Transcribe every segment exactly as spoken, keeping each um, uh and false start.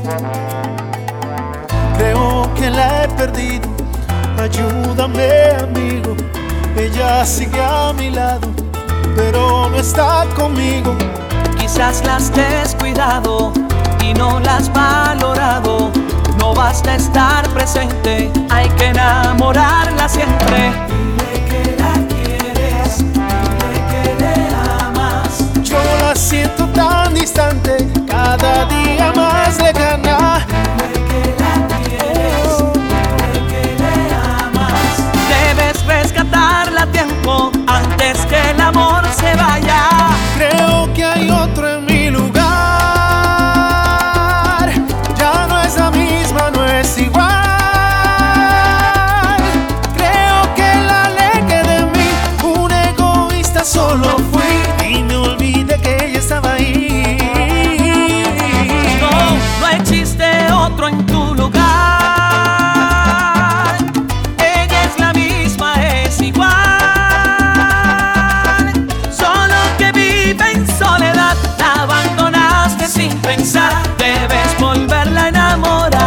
Creo que la he perdido, ayúdame amigo. Ella sigue a mi lado, pero no está conmigo. Quizás la has descuidado y no la has valorado. No basta estar presente, hay que enamorarla siempre. Dile que la quieres, dile que le amas. Yo la siento tan distante, cada día más lejana. Dile que la quieres, dile que le amas. Debes rescatarla a tiempo antes que el amor se vaya. Creo que hay otro en mi lugar. Ya no es la misma, no es igual. Creo que la alejé de mí, un egoísta solo fui y me olvidé que ella estaba ahí. No, no existe otro en tu lugar. Ella es la misma, es igual. Solo que vive en soledad, la abandonaste sin pensar. Debes volverla a enamorar.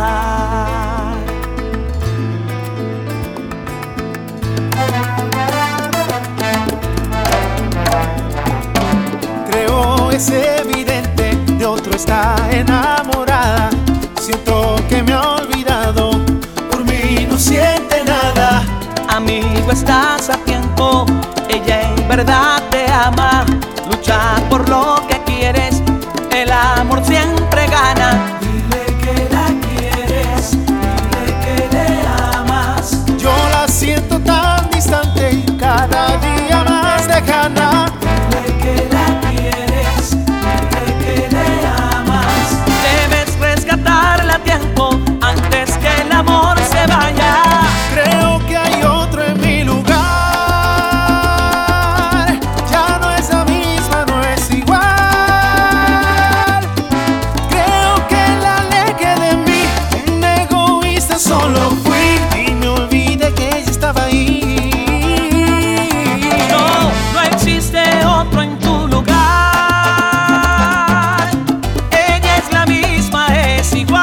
Creo es evidente, de otro está enamorada. Siento que me ha olvidado, por mí no siente nada. Amigo, estás a tiempo, ella en verdad te ama. Lucha por lo que quieres, el amor siempre gana. Dile que la quieres, dile que le amas. Yo la siento tan distante y cada día más lejana. Dile que la quieres, dile que le amas. Debes rescatarla a tiempo antes que el amor se vaya. Creo que hay otro en mi lugar. Ya no es la misma, no es igual. Creo que la alejé de mí, un egoísta solo fui y me olvidé que ella estaba ahí. No, no existe otro en tu lugar. Ella es la misma, es igual.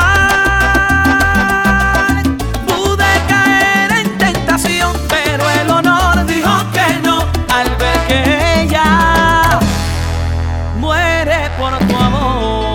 Pude caer en tentación, pero el honor dijo que no al ver que ella muere por tu amor.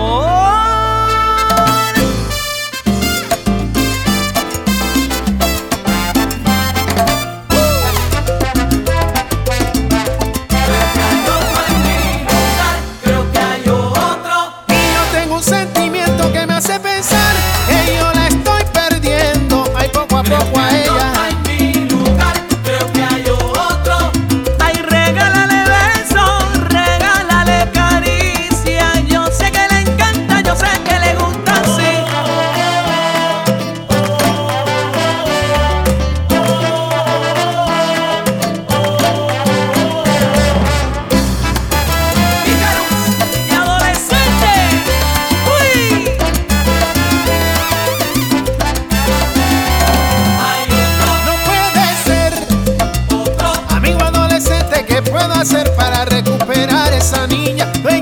Creo que hay otro. Y yo tengo un sentimiento que me hace pensar que yo la estoy perdiendo, ay, poco a poco a ella. No hay mi lugar, creo que hay otro. Ay, regálale besos, regálale caricia. Yo sé que le encanta, yo sé que le gusta así. Pícaros y adolescentes. Uy. Hay otro, No puede ser, otro. amigo adolescente, ¿qué puedo hacer para recuperar esa niña? Ven